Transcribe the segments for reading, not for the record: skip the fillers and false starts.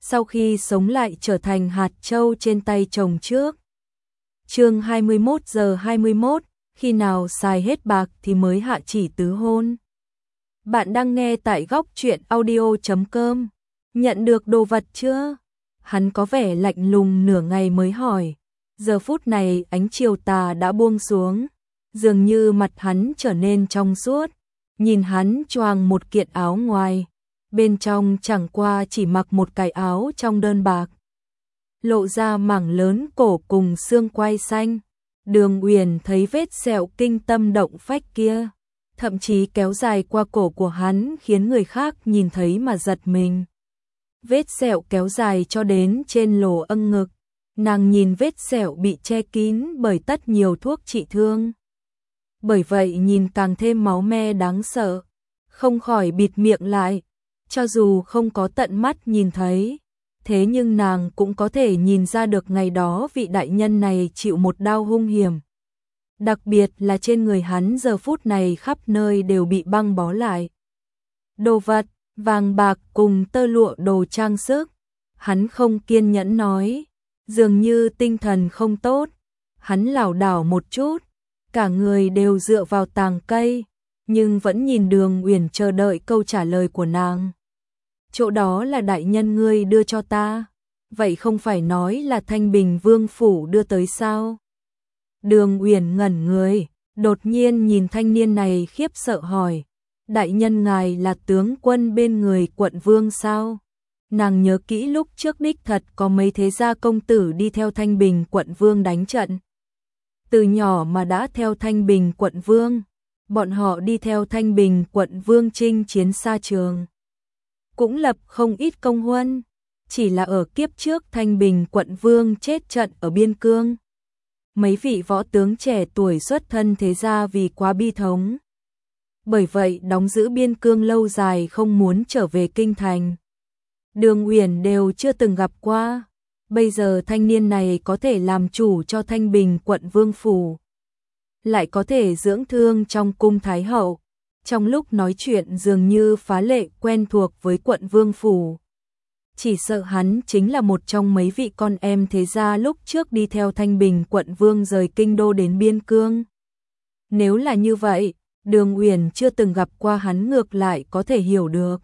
sau khi sống lại trở thành hạt châu trên tay chồng trước. Chương 21 giờ 21, khi nào xài hết bạc thì mới hạ chỉ tứ hôn. Bạn đang nghe tại góc truyện audio.com. Nhận được đồ vật chưa? Hắn có vẻ lạnh lùng nửa ngày mới hỏi. Giờ phút này ánh chiều tà đã buông xuống, dường như mặt hắn trở nên trong suốt. Nhìn hắn choàng một kiện áo ngoài, bên trong chẳng qua chỉ mặc một cái áo trong đơn bạc, lộ ra mảng lớn cổ cùng xương quai xanh. Đường Uyển thấy vết sẹo kinh tâm động phách kia, thậm chí kéo dài qua cổ của hắn khiến người khác nhìn thấy mà giật mình. Vết sẹo kéo dài cho đến trên lỗ âng ngực, nàng nhìn vết sẹo bị che kín bởi tất nhiều thuốc trị thương. Bởi vậy nhìn càng thêm máu me đáng sợ, không khỏi bịt miệng lại. Cho dù không có tận mắt nhìn thấy, thế nhưng nàng cũng có thể nhìn ra được ngày đó vị đại nhân này chịu một đau hung hiểm. Đặc biệt là trên người hắn giờ phút này khắp nơi đều bị băng bó lại. Đồ vật, vàng bạc cùng tơ lụa đồ trang sức. Hắn không kiên nhẫn nói, dường như tinh thần không tốt. Hắn lảo đảo một chút, cả người đều dựa vào tàng cây, nhưng vẫn nhìn Đường Uyển chờ đợi câu trả lời của nàng. Chỗ đó là đại nhân ngươi đưa cho ta, vậy không phải nói là Thanh Bình Vương phủ đưa tới sao? Đường Uyển ngẩn người, đột nhiên nhìn thanh niên này khiếp sợ hỏi, đại nhân ngài là tướng quân bên người quận vương sao? Nàng nhớ kỹ lúc trước đích thật có mấy thế gia công tử đi theo Thanh Bình quận vương đánh trận. Từ nhỏ mà đã theo Thanh Bình quận vương, bọn họ đi theo Thanh Bình quận vương chinh chiến xa trường, cũng lập không ít công huân, chỉ là ở kiếp trước Thanh Bình quận vương chết trận ở biên cương. Mấy vị võ tướng trẻ tuổi xuất thân thế gia vì quá bi thống, bởi vậy đóng giữ biên cương lâu dài không muốn trở về kinh thành. Đường Uyển đều chưa từng gặp qua, bây giờ thanh niên này có thể làm chủ cho Thanh Bình quận vương phủ, lại có thể dưỡng thương trong cung thái hậu. Trong lúc nói chuyện dường như phá lệ quen thuộc với quận vương phủ. Chỉ sợ hắn chính là một trong mấy vị con em thế gia lúc trước đi theo Thanh Bình quận vương rời kinh đô đến biên cương. Nếu là như vậy, Đường Uyển chưa từng gặp qua hắn ngược lại có thể hiểu được.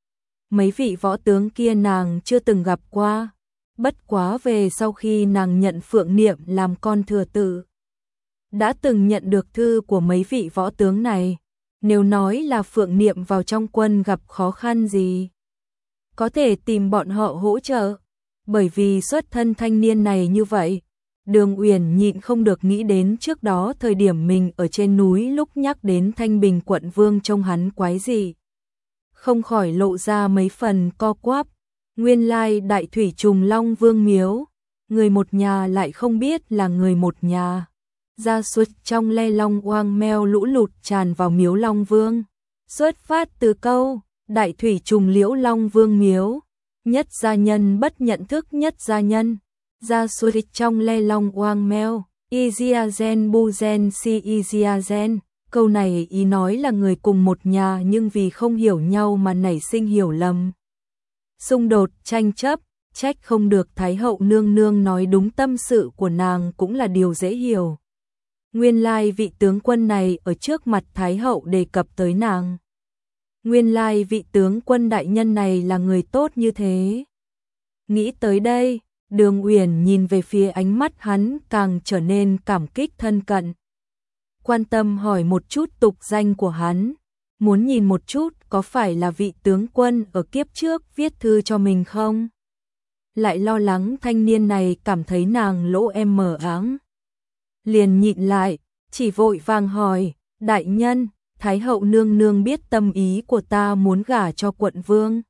Mấy vị võ tướng kia nàng chưa từng gặp qua, bất quá về sau khi nàng nhận Phượng Niệm làm con thừa tự, đã từng nhận được thư của mấy vị võ tướng này. Nếu nói là Phượng Niệm vào trong quân gặp khó khăn gì, có thể tìm bọn họ hỗ trợ. Bởi vì xuất thân thanh niên này như vậy, Đường Uyển nhịn không được nghĩ đến trước đó thời điểm mình ở trên núi lúc nhắc đến Thanh Bình quận vương trông hắn quái dị, không khỏi lộ ra mấy phần co quắp. Nguyên lai đại thủy trùng Long Vương miếu, người một nhà lại không biết là người một nhà. Gia sút trong le long oang meo lũ lụt tràn vào miếu Long Vương. Xuất phát từ câu, đại thủy trùng liễu Long Vương miếu, nhất gia nhân bất nhận thức nhất gia nhân. Gia sút trong le long oang meo, Iziazen buzen si Iziazen. Câu này ý nói là người cùng một nhà nhưng vì không hiểu nhau mà nảy sinh hiểu lầm, xung đột, tranh chấp. Trách không được Thái hậu nương nương nói đúng, tâm sự của nàng cũng là điều dễ hiểu. Nguyên lai vị tướng quân này ở trước mặt Thái hậu đề cập tới nàng. Nguyên lai vị tướng quân đại nhân này là người tốt như thế. Nghĩ tới đây, Đường Uyển nhìn về phía ánh mắt hắn càng trở nên cảm kích thân cận. Quan tâm hỏi một chút tục danh của hắn, muốn nhìn một chút có phải là vị tướng quân ở kiếp trước viết thư cho mình không? Lại lo lắng thanh niên này cảm thấy nàng lỗ em mờ áng, liền nhịn lại, chỉ vội vàng hỏi, đại nhân, Thái hậu nương nương biết tâm ý của ta muốn gả cho quận vương.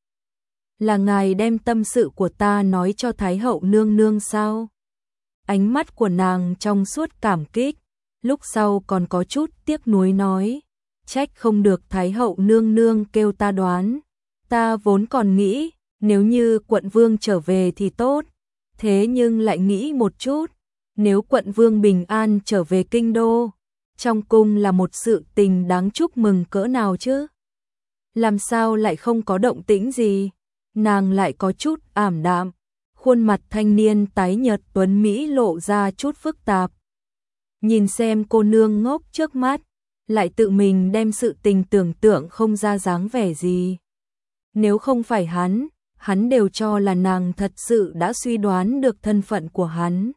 Là ngài đem tâm sự của ta nói cho Thái hậu nương nương sao? Ánh mắt của nàng trong suốt cảm kích, lúc sau còn có chút tiếc nuối nói, trách không được Thái hậu nương nương kêu ta đoán. Ta vốn còn nghĩ, nếu như quận vương trở về thì tốt, thế nhưng lại nghĩ một chút, nếu quận vương bình an trở về kinh đô, trong cung là một sự tình đáng chúc mừng cỡ nào chứ? Làm sao lại không có động tĩnh gì? nàng lại có chút ảm đạm, khuôn mặt thanh niên tái nhợt tuấn mỹ lộ ra chút phức tạp. Nhìn xem cô nương ngốc trước mắt, lại tự mình đem sự tình tưởng tượng không ra dáng vẻ gì. Nếu không phải hắn đều cho là nàng thật sự đã suy đoán được thân phận của hắn.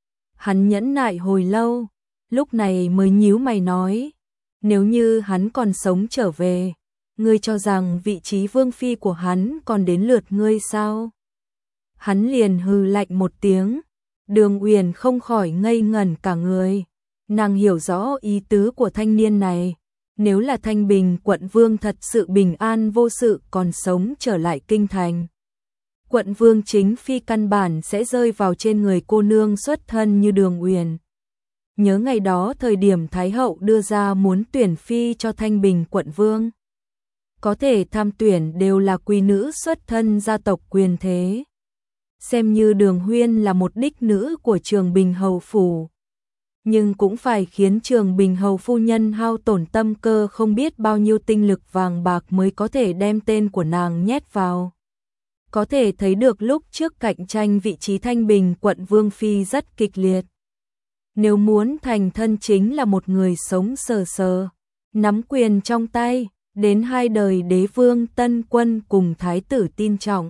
Hắn nhẫn nại hồi lâu, lúc này mới nhíu mày nói, nếu như hắn còn sống trở về, ngươi cho rằng vị trí vương phi của hắn còn đến lượt ngươi sao? Hắn liền hừ lạnh một tiếng, Đường Uyển không khỏi ngây ngẩn cả người. Nàng hiểu rõ ý tứ của thanh niên này, nếu là Thanh Bình quận vương thật sự bình an vô sự còn sống trở lại kinh thành, quận vương chính phi căn bản sẽ rơi vào trên người cô nương xuất thân như Đường Uyển. Nhớ ngày đó thời điểm Thái hậu đưa ra muốn tuyển phi cho Thanh Bình quận vương, có thể tham tuyển đều là quý nữ xuất thân gia tộc quyền thế. Xem như Đường Huyên là một đích nữ của Trường Bình hầu phủ, nhưng cũng phải khiến Trường Bình hầu phu nhân hao tổn tâm cơ không biết bao nhiêu tinh lực vàng bạc mới có thể đem tên của nàng nhét vào. Có thể thấy được lúc trước cạnh tranh vị trí Thanh Bình quận vương phi rất kịch liệt. Nếu muốn thành thân chính là một người sống sờ sờ, nắm quyền trong tay, đến hai đời đế vương tân quân cùng thái tử tin trọng.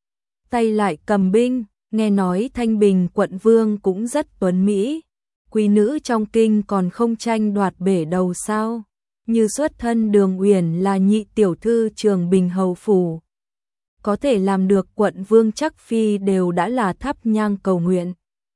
Tay lại cầm binh, nghe nói Thanh Bình quận vương cũng rất tuấn mỹ. Quý nữ trong kinh còn không tranh đoạt bể đầu sao? Như xuất thân Đường Uyển là nhị tiểu thư Trường Bình hầu phủ, có thể làm được quận vương chắc phi đều đã là thắp nhang cầu nguyện.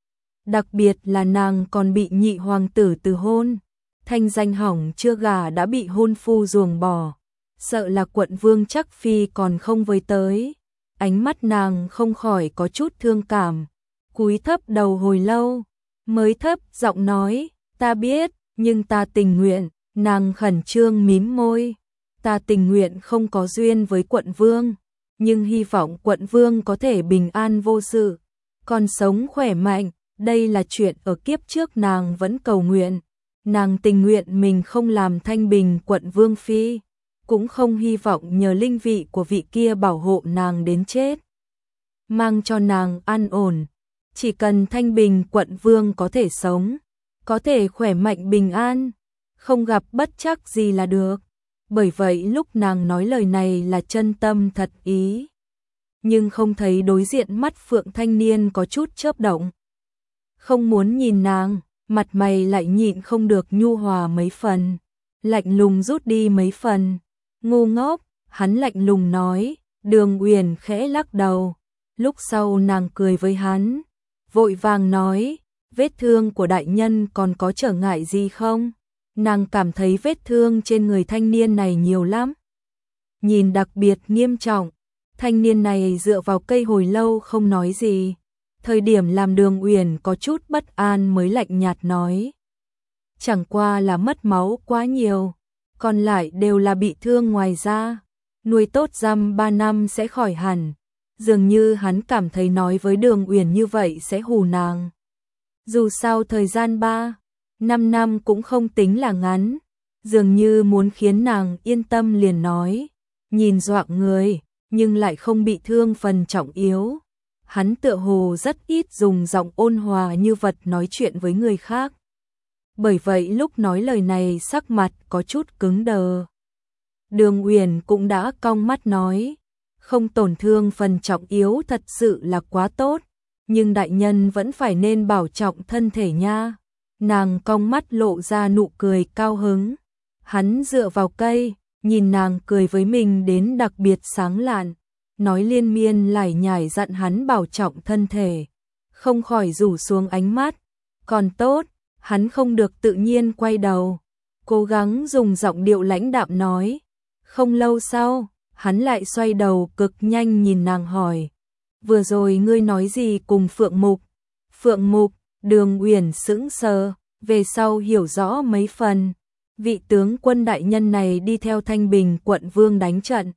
Đặc biệt là nàng còn bị nhị hoàng tử từ hôn, thanh danh hỏng chưa gả đã bị hôn phu ruồng bỏ, sợ là quận vương chắc phi còn không với tới. Ánh mắt nàng không khỏi có chút thương cảm, cúi thấp đầu hồi lâu, mới thấp giọng nói, ta biết, nhưng ta tình nguyện. Nàng khẩn trương mím môi, ta tình nguyện không có duyên với quận vương, nhưng hy vọng quận vương có thể bình an vô sự, còn sống khỏe mạnh. Đây là chuyện ở kiếp trước nàng vẫn cầu nguyện. Nàng tình nguyện mình không làm Thanh Bình quận vương phi, cũng không hy vọng nhờ linh vị của vị kia bảo hộ nàng đến chết, mang cho nàng an ổn. Chỉ cần Thanh Bình quận vương có thể sống, có thể khỏe mạnh bình an, không gặp bất trắc gì là được. Bởi vậy lúc nàng nói lời này là chân tâm thật ý, nhưng không thấy đối diện mắt phượng thanh niên có chút chớp động. Không muốn nhìn nàng, mặt mày lại nhịn không được nhu hòa mấy phần, lạnh lùng rút đi mấy phần. Ngu ngốc, hắn lạnh lùng nói. Đường Uyển khẽ lắc đầu. Lúc sau nàng cười với hắn, vội vàng nói, vết thương của đại nhân còn có trở ngại gì không? Nàng cảm thấy vết thương trên người thanh niên này nhiều lắm, nhìn đặc biệt nghiêm trọng. Thanh niên này dựa vào cây hồi lâu không nói gì. Thời điểm làm Đường Uyển có chút bất an mới lạnh nhạt nói, chẳng qua là mất máu quá nhiều, còn lại đều là bị thương ngoài da, nuôi tốt dăm 3 năm sẽ khỏi hẳn. Dường như hắn cảm thấy nói với Đường Uyển như vậy sẽ hù nàng. Dù sao thời gian 3-5 năm cũng không tính là ngắn, dường như muốn khiến nàng yên tâm liền nói, nhìn doạng người, nhưng lại không bị thương phần trọng yếu. Hắn tựa hồ rất ít dùng giọng ôn hòa như vật nói chuyện với người khác. Bởi vậy lúc nói lời này sắc mặt có chút cứng đờ. Đường Uyển cũng đã cong mắt nói, không tổn thương phần trọng yếu thật sự là quá tốt, nhưng đại nhân vẫn phải nên bảo trọng thân thể nha. Nàng cong mắt lộ ra nụ cười cao hứng. Hắn dựa vào cây, nhìn nàng cười với mình đến đặc biệt sáng lạn, nói liên miên lải nhải dặn hắn bảo trọng thân thể, không khỏi rủ xuống ánh mắt. Còn tốt, hắn không được tự nhiên quay đầu, cố gắng dùng giọng điệu lãnh đạm nói. Không lâu sau, hắn lại xoay đầu cực nhanh nhìn nàng hỏi, vừa rồi ngươi nói gì cùng Phượng Mục? Phượng Mục? Đường Uyển sững sờ, về sau hiểu rõ mấy phần. Vị tướng quân đại nhân này đi theo Thanh Bình quận vương đánh trận,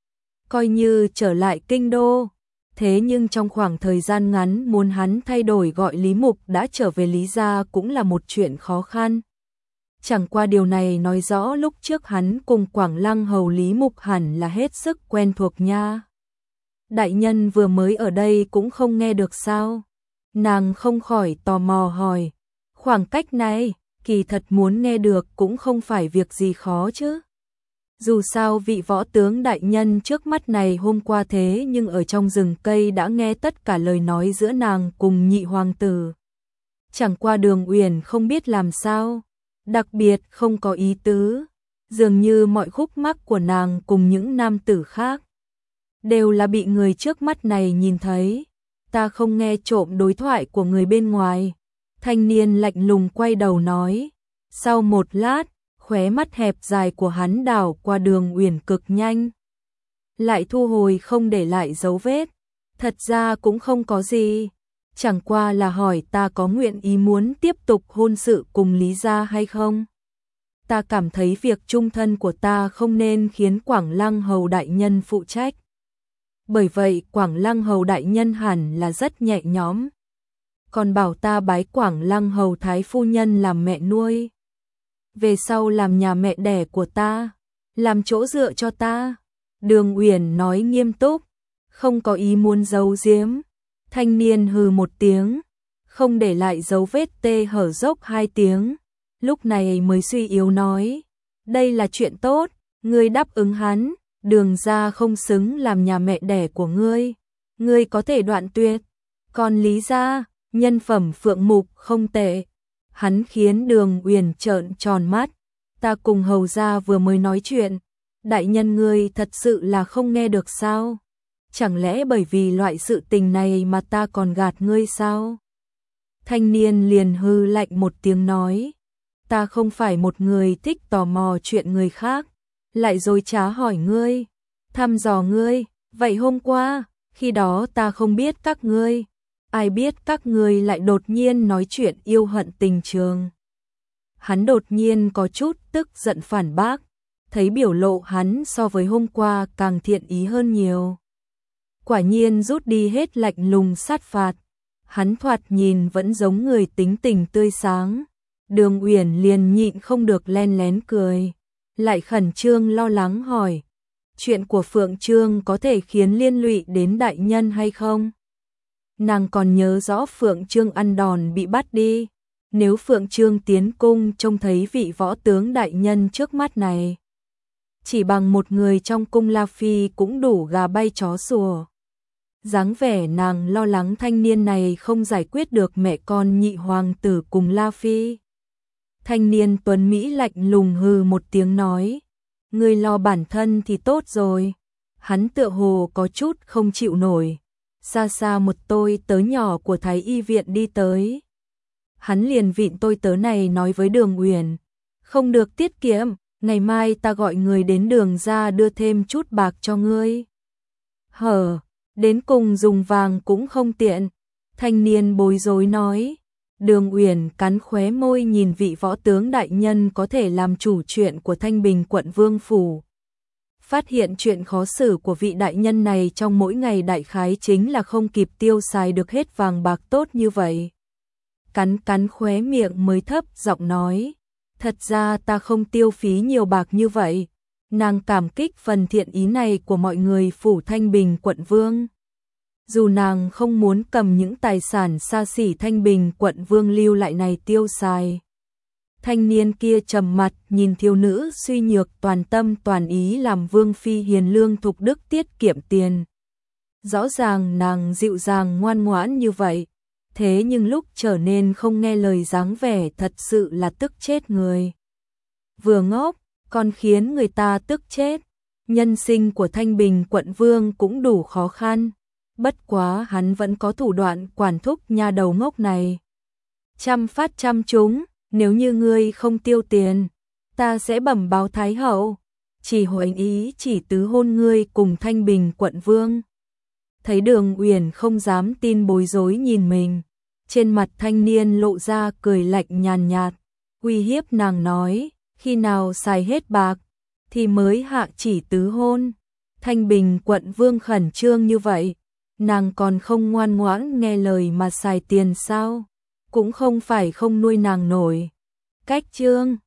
coi như trở lại kinh đô. Thế nhưng trong khoảng thời gian ngắn muốn hắn thay đổi gọi Lý Mục đã trở về Lý gia cũng là một chuyện khó khăn. Chẳng qua điều này nói rõ lúc trước hắn cùng Quảng Lăng hầu Lý Mục hẳn là hết sức quen thuộc nha. đại nhân vừa mới ở đây cũng không nghe được sao? Nàng không khỏi tò mò hỏi, khoảng cách này, kỳ thật muốn nghe được cũng không phải việc gì khó chứ. Dù sao vị võ tướng đại nhân trước mắt này hôm qua thế nhưng ở trong rừng cây đã nghe tất cả lời nói giữa nàng cùng nhị hoàng tử. Chẳng qua Đường Uyển không biết làm sao, đặc biệt không có ý tứ, dường như mọi khúc mắc của nàng cùng những nam tử khác đều là bị người trước mắt này nhìn thấy. Ta không nghe trộm đối thoại của người bên ngoài. Thanh niên lạnh lùng quay đầu nói. Sau một lát, khóe mắt hẹp dài của hắn đảo qua Đường Uyển cực nhanh, lại thu hồi không để lại dấu vết. Thật ra cũng không có gì, chẳng qua là hỏi ta có nguyện ý muốn tiếp tục hôn sự cùng Lý gia hay không. Ta cảm thấy việc chung thân của ta không nên khiến Quảng Lăng Hầu đại nhân phụ trách. Bởi vậy Quảng Lăng Hầu đại nhân hẳn là rất nhẹ nhõm. Còn bảo ta bái Quảng Lăng Hầu thái phu nhân làm mẹ nuôi, về sau làm nhà mẹ đẻ của ta, làm chỗ dựa cho ta. Đường Uyển nói nghiêm túc, không có ý muốn giấu giếm. Thanh niên hừ một tiếng, không để lại dấu vết, tê hở dốc 2 tiếng. Lúc này mới suy yếu nói, đây là chuyện tốt, ngươi đáp ứng hắn, Đường gia không xứng làm nhà mẹ đẻ của ngươi có thể đoạn tuyệt. Còn Lý gia, nhân phẩm phượng mục không tệ. Hắn khiến Đường Uyển trợn tròn mắt. Ta cùng hầu gia vừa mới nói chuyện, đại nhân ngươi thật sự là không nghe được sao? Chẳng lẽ bởi vì loại sự tình này mà ta còn gạt ngươi sao? Thanh niên liền hư lạnh một tiếng nói, ta không phải một người thích tò mò chuyện người khác, lại dối trá hỏi ngươi, thăm dò ngươi. Vậy hôm qua, khi đó ta không biết các ngươi, ai biết các ngươi lại đột nhiên nói chuyện yêu hận tình trường. Hắn đột nhiên có chút tức giận phản bác, thấy biểu lộ hắn so với hôm qua càng thiện ý hơn nhiều. Quả nhiên rút đi hết lạnh lùng sát phạt, hắn thoạt nhìn vẫn giống người tính tình tươi sáng. Đường Uyển liền nhịn không được len lén cười, lại khẩn trương lo lắng hỏi, chuyện của Phượng Trương có thể khiến liên lụy đến đại nhân hay không? Nàng còn nhớ rõ Phượng Trương ăn đòn bị bắt đi, nếu Phượng Trương tiến cung trông thấy vị võ tướng đại nhân trước mắt này, chỉ bằng một người trong cung La Phi cũng đủ gà bay chó sủa. Dáng vẻ nàng lo lắng thanh niên này không giải quyết được mẹ con nhị hoàng tử cùng La Phi. Thanh niên tuấn Mỹ lạnh lùng hừ một tiếng nói, ngươi lo bản thân thì tốt rồi. Hắn tựa hồ có chút không chịu nổi. Xa xa một tôi tớ nhỏ của Thái Y viện đi tới. Hắn liền vịn tôi tớ này nói với Đường Uyển, không được tiết kiệm, ngày mai ta gọi người đến Đường ra đưa thêm chút bạc cho ngươi. Hở, đến cùng dùng vàng cũng không tiện. Thanh niên bối rối nói. Đường Uyển cắn khóe môi nhìn vị võ tướng đại nhân có thể làm chủ chuyện của Thanh Bình quận Vương phủ. Phát hiện chuyện khó xử của vị đại nhân này trong mỗi ngày đại khái chính là không kịp tiêu xài được hết vàng bạc tốt như vậy. Cắn khóe miệng mới thấp giọng nói, thật ra ta không tiêu phí nhiều bạc như vậy. Nàng cảm kích phần thiện ý này của mọi người phủ Thanh Bình quận Vương. Dù nàng không muốn cầm những tài sản xa xỉ Thanh Bình quận Vương lưu lại này tiêu xài. Thanh niên kia trầm mặt nhìn thiếu nữ suy nhược toàn tâm toàn ý làm vương phi hiền lương thục đức tiết kiệm tiền. Rõ ràng nàng dịu dàng ngoan ngoãn như vậy, thế nhưng lúc trở nên không nghe lời dáng vẻ thật sự là tức chết người. Vừa ngốc, còn khiến người ta tức chết. Nhân sinh của Thanh Bình quận Vương cũng đủ khó khăn. Bất quá hắn vẫn có thủ đoạn quản thúc nha đầu ngốc này. Trăm phát trăm trúng, nếu như ngươi không tiêu tiền, ta sẽ bẩm báo Thái hậu, chỉ hoành ý chỉ tứ hôn ngươi cùng Thanh Bình quận Vương. Thấy Đường Uyển không dám tin bối rối nhìn mình, trên mặt thanh niên lộ ra cười lạnh nhàn nhạt, uy hiếp nàng nói, khi nào xài hết bạc, thì mới hạ chỉ tứ hôn. Thanh Bình quận Vương khẩn trương như vậy, nàng còn không ngoan ngoãn nghe lời mà xài tiền sao? Cũng không phải không nuôi nàng nổi. Cách chương